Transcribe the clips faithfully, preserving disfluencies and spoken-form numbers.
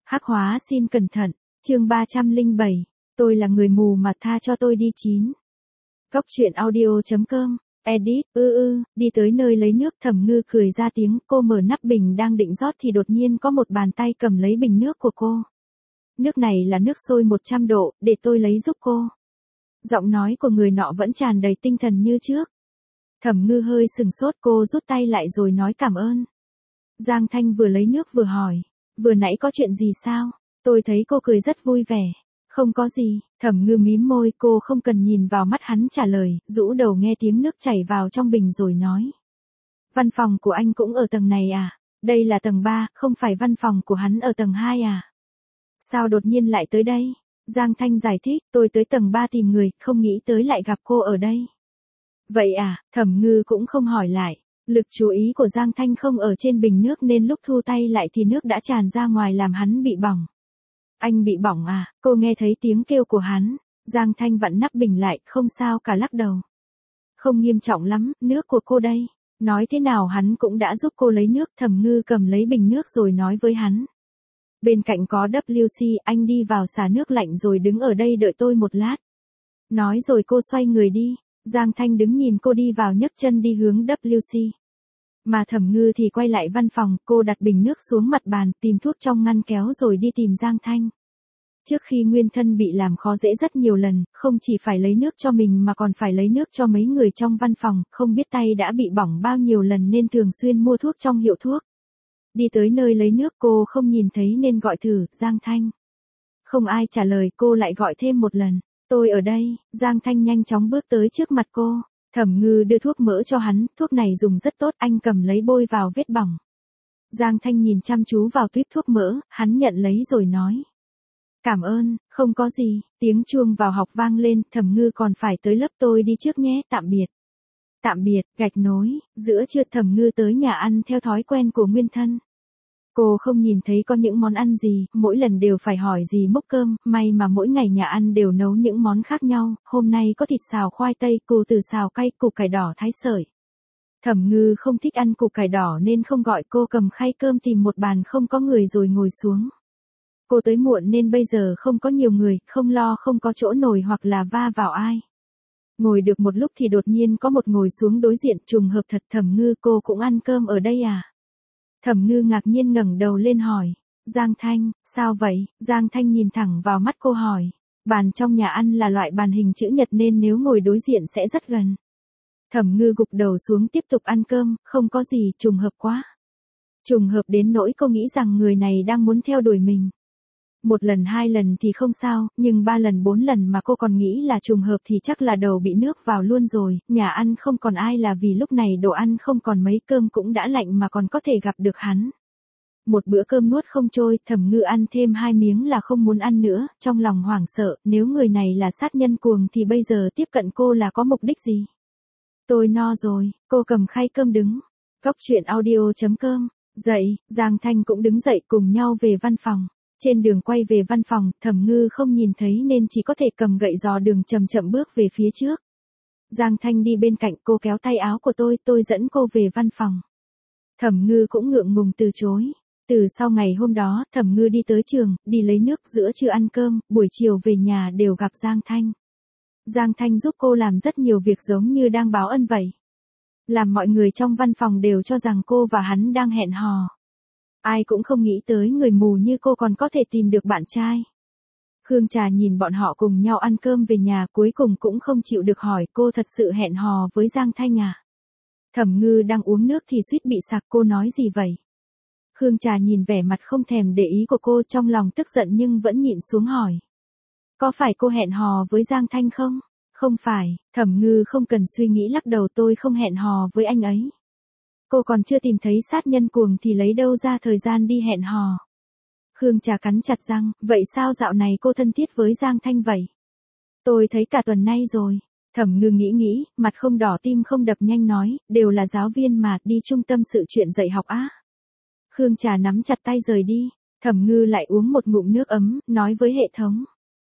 Hắc hóa xin cẩn thận, chương ba trăm lẻ bảy, tôi là người mù mà tha cho tôi đi chín. Góc truyện audio chấm com, edit, ư ư, đi tới nơi lấy nước Thẩm Ngư cười ra tiếng, cô mở nắp bình đang định rót thì đột nhiên có một bàn tay cầm lấy bình nước của cô. Nước này là nước sôi một trăm độ, để tôi lấy giúp cô. Giọng nói của người nọ vẫn tràn đầy tinh thần như trước. Thẩm Ngư hơi sừng sốt, cô rút tay lại rồi nói cảm ơn. Giang Thanh vừa lấy nước vừa hỏi, vừa nãy có chuyện gì sao? Tôi thấy cô cười rất vui vẻ. Không có gì, Thẩm Ngư mím môi, cô không cần nhìn vào mắt hắn trả lời, rũ đầu nghe tiếng nước chảy vào trong bình rồi nói. Văn phòng của anh cũng ở tầng này à? Đây là tầng ba, không phải văn phòng của hắn ở tầng hai à? Sao đột nhiên lại tới đây? Giang Thanh giải thích, tôi tới tầng ba tìm người, không nghĩ tới lại gặp cô ở đây. Vậy à, Thẩm Ngư cũng không hỏi lại. Lực chú ý của Giang Thanh không ở trên bình nước nên lúc thu tay lại thì nước đã tràn ra ngoài làm hắn bị bỏng. Anh bị bỏng à? Cô nghe thấy tiếng kêu của hắn. Giang Thanh vặn nắp bình lại, không sao cả, lắc đầu. Không nghiêm trọng lắm, nước của cô đây. Nói thế nào hắn cũng đã giúp cô lấy nước. Thẩm Ngư cầm lấy bình nước rồi nói với hắn. Bên cạnh có vê xê, anh đi vào xả nước lạnh rồi đứng ở đây đợi tôi một lát. Nói rồi cô xoay người đi. Giang Thanh đứng nhìn cô đi vào, nhấc chân đi hướng vê xê. Mà Thẩm Ngư thì quay lại văn phòng, cô đặt bình nước xuống mặt bàn, tìm thuốc trong ngăn kéo rồi đi tìm Giang Thanh. Trước khi nguyên thân bị làm khó dễ rất nhiều lần, không chỉ phải lấy nước cho mình mà còn phải lấy nước cho mấy người trong văn phòng, không biết tay đã bị bỏng bao nhiêu lần nên thường xuyên mua thuốc trong hiệu thuốc. Đi tới nơi lấy nước cô không nhìn thấy nên gọi thử, Giang Thanh. Không ai trả lời, cô lại gọi thêm một lần. Tôi ở đây. Giang Thanh nhanh chóng bước tới trước mặt cô. Thẩm Ngư đưa thuốc mỡ cho hắn, thuốc này dùng rất tốt, anh cầm lấy bôi vào vết bỏng. Giang Thanh nhìn chăm chú vào tuýp thuốc mỡ, hắn nhận lấy rồi nói. Cảm ơn, không có gì. Tiếng chuông vào học vang lên, Thẩm Ngư còn phải tới lớp, tôi đi trước nhé, tạm biệt. Tạm biệt, gạch nối, giữa trưa Thẩm Ngư tới nhà ăn theo thói quen của nguyên thân. Cô không nhìn thấy có những món ăn gì, mỗi lần đều phải hỏi gì múc cơm, may mà mỗi ngày nhà ăn đều nấu những món khác nhau, hôm nay có thịt xào khoai tây, củ từ xào cay, củ cải đỏ thái sợi. Thẩm Ngư không thích ăn củ cải đỏ nên không gọi, cô cầm khay cơm tìm một bàn không có người rồi ngồi xuống. Cô tới muộn nên bây giờ không có nhiều người, không lo không có chỗ ngồi hoặc là va vào ai. Ngồi được một lúc thì đột nhiên có một ngồi xuống đối diện, trùng hợp thật. Thẩm Ngư, cô cũng ăn cơm ở đây à? Thẩm Ngư ngạc nhiên ngẩng đầu lên hỏi. Giang Thanh, sao vậy? Giang Thanh nhìn thẳng vào mắt cô hỏi. Bàn trong nhà ăn là loại bàn hình chữ nhật nên nếu ngồi đối diện sẽ rất gần. Thẩm Ngư gục đầu xuống tiếp tục ăn cơm, không có gì, trùng hợp quá. Trùng hợp đến nỗi cô nghĩ rằng người này đang muốn theo đuổi mình. Một lần hai lần thì không sao, nhưng ba lần bốn lần mà cô còn nghĩ là trùng hợp thì chắc là đầu bị nước vào luôn rồi. Nhà ăn không còn ai là vì lúc này đồ ăn không còn mấy, cơm cũng đã lạnh mà còn có thể gặp được hắn. Một bữa cơm nuốt không trôi, Thẩm Ngư ăn thêm hai miếng là không muốn ăn nữa, trong lòng hoảng sợ, nếu người này là sát nhân cuồng thì bây giờ tiếp cận cô là có mục đích gì? Tôi no rồi, cô cầm khay cơm đứng. Góc truyện audio chấm com, dậy, Giang Thanh cũng đứng dậy cùng nhau về văn phòng. Trên đường quay về văn phòng, Thẩm Ngư không nhìn thấy nên chỉ có thể cầm gậy dò đường chậm chậm bước về phía trước. Giang Thanh đi bên cạnh, cô kéo tay áo của tôi, tôi dẫn cô về văn phòng. Thẩm Ngư cũng ngượng ngùng từ chối. Từ sau ngày hôm đó, Thẩm Ngư đi tới trường, đi lấy nước, giữa trưa ăn cơm, buổi chiều về nhà đều gặp Giang Thanh. Giang Thanh giúp cô làm rất nhiều việc giống như đang báo ân vậy. Làm mọi người trong văn phòng đều cho rằng cô và hắn đang hẹn hò. Ai cũng không nghĩ tới người mù như cô còn có thể tìm được bạn trai. Khương Trà nhìn bọn họ cùng nhau ăn cơm về nhà, cuối cùng cũng không chịu được hỏi, cô thật sự hẹn hò với Giang Thanh à? Thẩm Ngư đang uống nước thì suýt bị sặc, cô nói gì vậy? Khương Trà nhìn vẻ mặt không thèm để ý của cô, trong lòng tức giận nhưng vẫn nhịn xuống hỏi. Có phải cô hẹn hò với Giang Thanh không? Không phải. Thẩm Ngư không cần suy nghĩ lắc đầu, tôi không hẹn hò với anh ấy. Cô còn chưa tìm thấy sát nhân cuồng thì lấy đâu ra thời gian đi hẹn hò. Khương Trà cắn chặt răng, vậy sao dạo này cô thân thiết với Giang Thanh vậy? Tôi thấy cả tuần nay rồi. Thẩm Ngư nghĩ nghĩ, mặt không đỏ tim không đập, nhanh nói, đều là giáo viên mà, đi trung tâm sự chuyện dạy học á. Khương Trà nắm chặt tay rời đi. Thẩm Ngư lại uống một ngụm nước ấm, nói với hệ thống.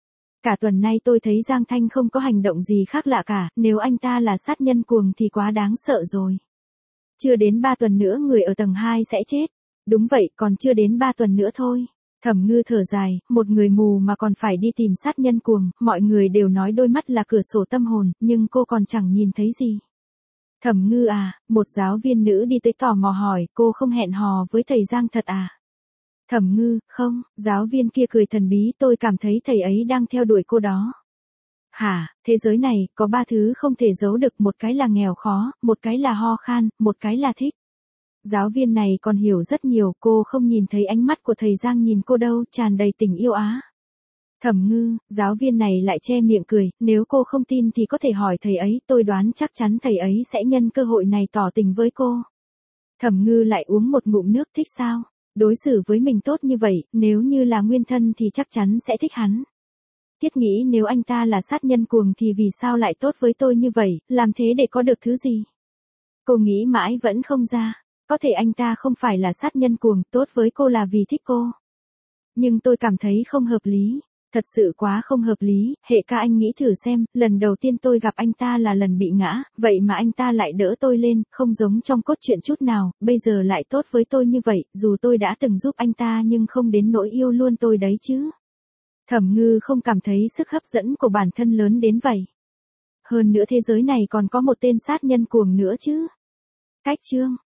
Cả tuần nay tôi thấy Giang Thanh không có hành động gì khác lạ cả, nếu anh ta là sát nhân cuồng thì quá đáng sợ rồi. Chưa đến ba tuần nữa người ở tầng hai sẽ chết. Đúng vậy, còn chưa đến ba tuần nữa thôi. Thẩm Ngư thở dài, một người mù mà còn phải đi tìm sát nhân cuồng, mọi người đều nói đôi mắt là cửa sổ tâm hồn, nhưng cô còn chẳng nhìn thấy gì. Thẩm Ngư à, một giáo viên nữ đi tới tò mò hỏi, cô không hẹn hò với thầy Giang thật à? Thẩm Ngư, không, giáo viên kia cười thần bí, tôi cảm thấy thầy ấy đang theo đuổi cô đó. Hả, thế giới này, có ba thứ không thể giấu được, một cái là nghèo khó, một cái là ho khan, một cái là thích. Giáo viên này còn hiểu rất nhiều, cô không nhìn thấy ánh mắt của thầy Giang nhìn cô đâu, tràn đầy tình yêu á. Thẩm Ngư, giáo viên này lại che miệng cười, nếu cô không tin thì có thể hỏi thầy ấy, tôi đoán chắc chắn thầy ấy sẽ nhân cơ hội này tỏ tình với cô. Thẩm Ngư lại uống một ngụm nước, thích sao? Đối xử với mình tốt như vậy, nếu như là nguyên thân thì chắc chắn sẽ thích hắn. Thiết nghĩ nếu anh ta là sát nhân cuồng thì vì sao lại tốt với tôi như vậy, làm thế để có được thứ gì? Cô nghĩ mãi vẫn không ra. Có thể anh ta không phải là sát nhân cuồng, tốt với cô là vì thích cô. Nhưng tôi cảm thấy không hợp lý. Thật sự quá không hợp lý, hệ ca anh nghĩ thử xem, lần đầu tiên tôi gặp anh ta là lần bị ngã, vậy mà anh ta lại đỡ tôi lên, không giống trong cốt truyện chút nào, bây giờ lại tốt với tôi như vậy, dù tôi đã từng giúp anh ta nhưng không đến nỗi yêu luôn tôi đấy chứ. Thẩm Ngư không cảm thấy sức hấp dẫn của bản thân lớn đến vậy. Hơn nữa thế giới này còn có một tên sát nhân cuồng nữa chứ. Cách chương